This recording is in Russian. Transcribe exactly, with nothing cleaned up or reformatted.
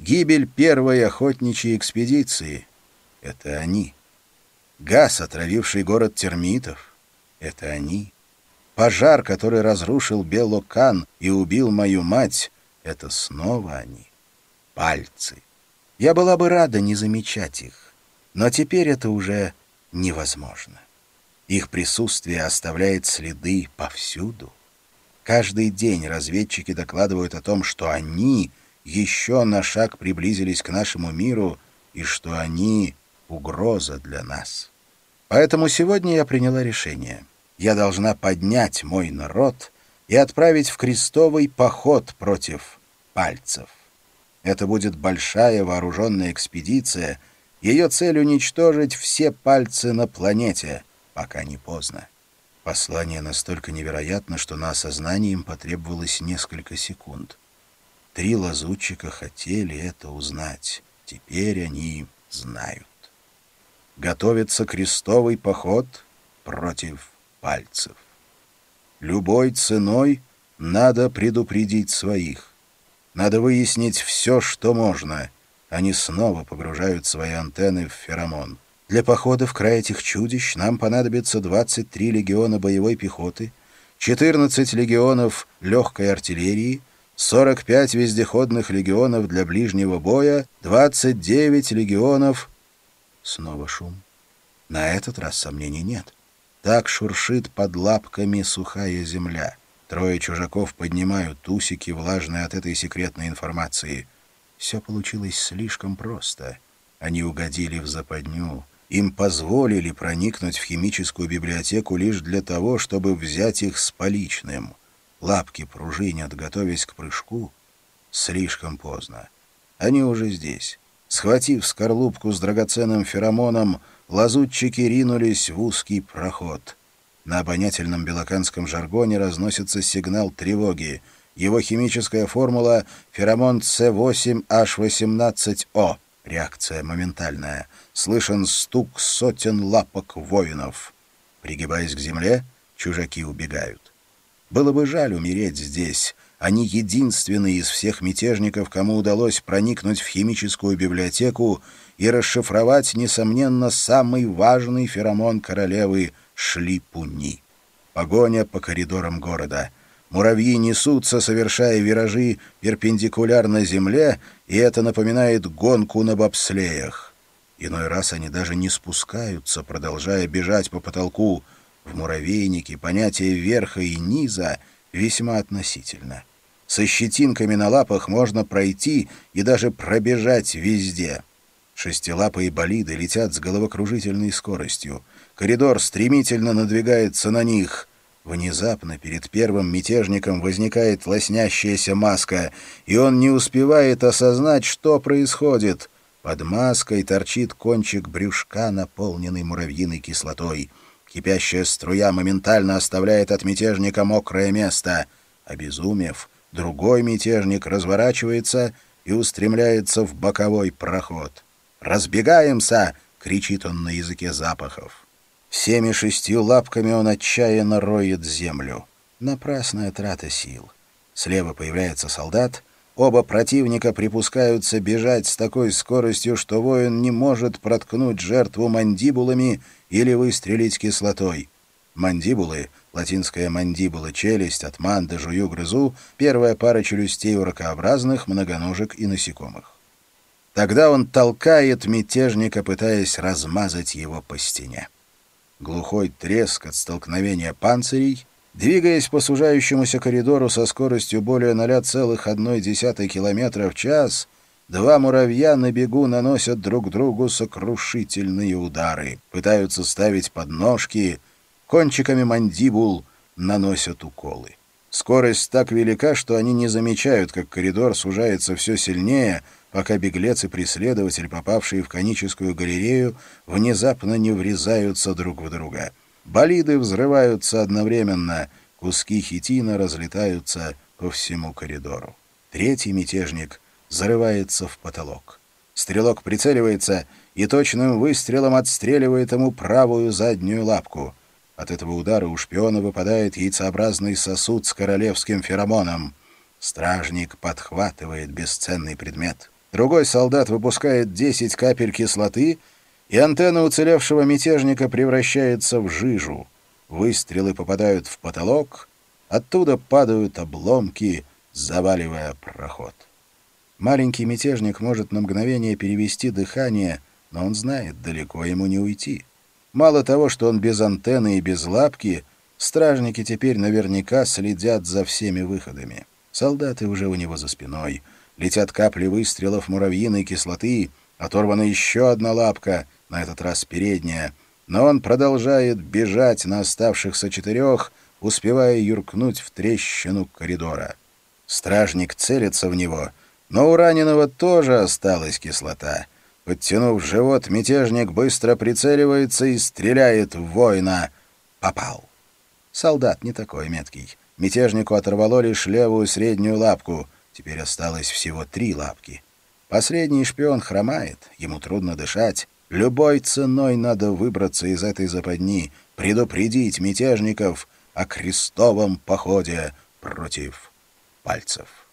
Гибель первой охотничьей экспедиции — это они. Газ, отравивший город термитов — это они. Пожар, который разрушил Белокан и убил мою мать — это снова они. Пальцы. Я была бы рада не замечать их, но теперь это уже невозможно. Их присутствие оставляет следы повсюду. Каждый день разведчики докладывают о том, что они еще на шаг приблизились к нашему миру и что они — угроза для нас. Поэтому сегодня я приняла решение. Я должна поднять мой народ и отправить в крестовый поход против пальцев. Это будет большая вооруженная экспедиция. Ее цель — уничтожить все пальцы на планете, пока не поздно. Послание настолько невероятно, что на осознание им потребовалось несколько секунд. Три лазутчика хотели это узнать. Теперь они знают. Готовится крестовый поход против пальцев. Любой ценой надо предупредить своих. Надо выяснить все, что можно. Они снова погружают свои антенны в феромон. Для похода в край этих чудищ нам понадобится двадцать три легиона боевой пехоты, четырнадцать легионов легкой артиллерии, сорок пять вездеходных легионов для ближнего боя, двадцать девять легионов... Снова шум. На этот раз сомнений нет. Так шуршит под лапками сухая земля. Трое чужаков поднимают усики, влажные от этой секретной информации. Все получилось слишком просто. Они угодили в западню. Им позволили проникнуть в химическую библиотеку лишь для того, чтобы взять их с поличным. Лапки пружинят, готовясь к прыжку. Слишком поздно. Они уже здесь. Схватив скорлупку с драгоценным феромоном, лазутчики ринулись в узкий проход. На обонятельном белоканском жаргоне разносится сигнал тревоги. Его химическая формула — феромон С восемь H восемнадцать О. Реакция моментальная. Слышен стук сотен лапок воинов. Пригибаясь к земле, чужаки убегают. Было бы жаль умереть здесь. Они единственные из всех мятежников, кому удалось проникнуть в химическую библиотеку и расшифровать, несомненно, самый важный феромон королевы — шлипуни. Погоня по коридорам города. Муравьи несутся, совершая виражи перпендикулярно земле, и это напоминает гонку на бобслеях. Иной раз они даже не спускаются, продолжая бежать по потолку. В муравейнике понятие верха и низа весьма относительно. Со щетинками на лапах можно пройти и даже пробежать везде. Шестилапые болиды летят с головокружительной скоростью. Коридор стремительно надвигается на них. Внезапно перед первым мятежником возникает лоснящаяся маска, и он не успевает осознать, что происходит. Под маской торчит кончик брюшка, наполненный муравьиной кислотой. Кипящая струя моментально оставляет от мятежника мокрое место. Обезумев, другой мятежник разворачивается и устремляется в боковой проход. «Разбегаемся!» — кричит он на языке запахов. Всеми шестью лапками он отчаянно роет землю. Напрасная трата сил. Слева появляется солдат. Оба противника припускаются бежать с такой скоростью, что воин не может проткнуть жертву мандибулами или выстрелить кислотой. Мандибулы, латинская мандибула — челюсть, от манды жую-грызу, первая пара челюстей у ракообразных, многоножек и насекомых. Тогда он толкает мятежника, пытаясь размазать его по стене. Глухой треск от столкновения панцирей. Двигаясь по сужающемуся коридору со скоростью более ноль целых одна десятая километра в час, два муравья на бегу наносят друг другу сокрушительные удары, пытаются ставить подножки, кончиками мандибул наносят уколы. Скорость так велика, что они не замечают, как коридор сужается все сильнее, пока беглец и преследователь, попавшие в коническую галерею, внезапно не врезаются друг в друга. Болиды взрываются одновременно, куски хитина разлетаются по всему коридору. Третий мятежник зарывается в потолок. Стрелок прицеливается и точным выстрелом отстреливает ему правую заднюю лапку. От этого удара у шпиона выпадает яйцеобразный сосуд с королевским феромоном. Стражник подхватывает бесценный предмет. Другой солдат выпускает десять капель кислоты, и антенна уцелевшего мятежника превращается в жижу. Выстрелы попадают в потолок, оттуда падают обломки, заваливая проход. Маленький мятежник может на мгновение перевести дыхание, но он знает, далеко ему не уйти. Мало того, что он без антенны и без лапки, стражники теперь наверняка следят за всеми выходами. Солдаты уже у него за спиной. Летят капли выстрелов муравьиной кислоты, оторвана еще одна лапка, на этот раз передняя, но он продолжает бежать на оставшихся четырех, успевая юркнуть в трещину коридора. Стражник целится в него, но у раненого тоже осталась кислота. Подтянув живот, мятежник быстро прицеливается и стреляет в воина. Попал. Солдат не такой меткий. Мятежнику оторвало лишь левую среднюю лапку. Теперь осталось всего три лапки. Последний шпион хромает, ему трудно дышать. Любой ценой надо выбраться из этой западни, предупредить мятежников о крестовом походе против пальцев.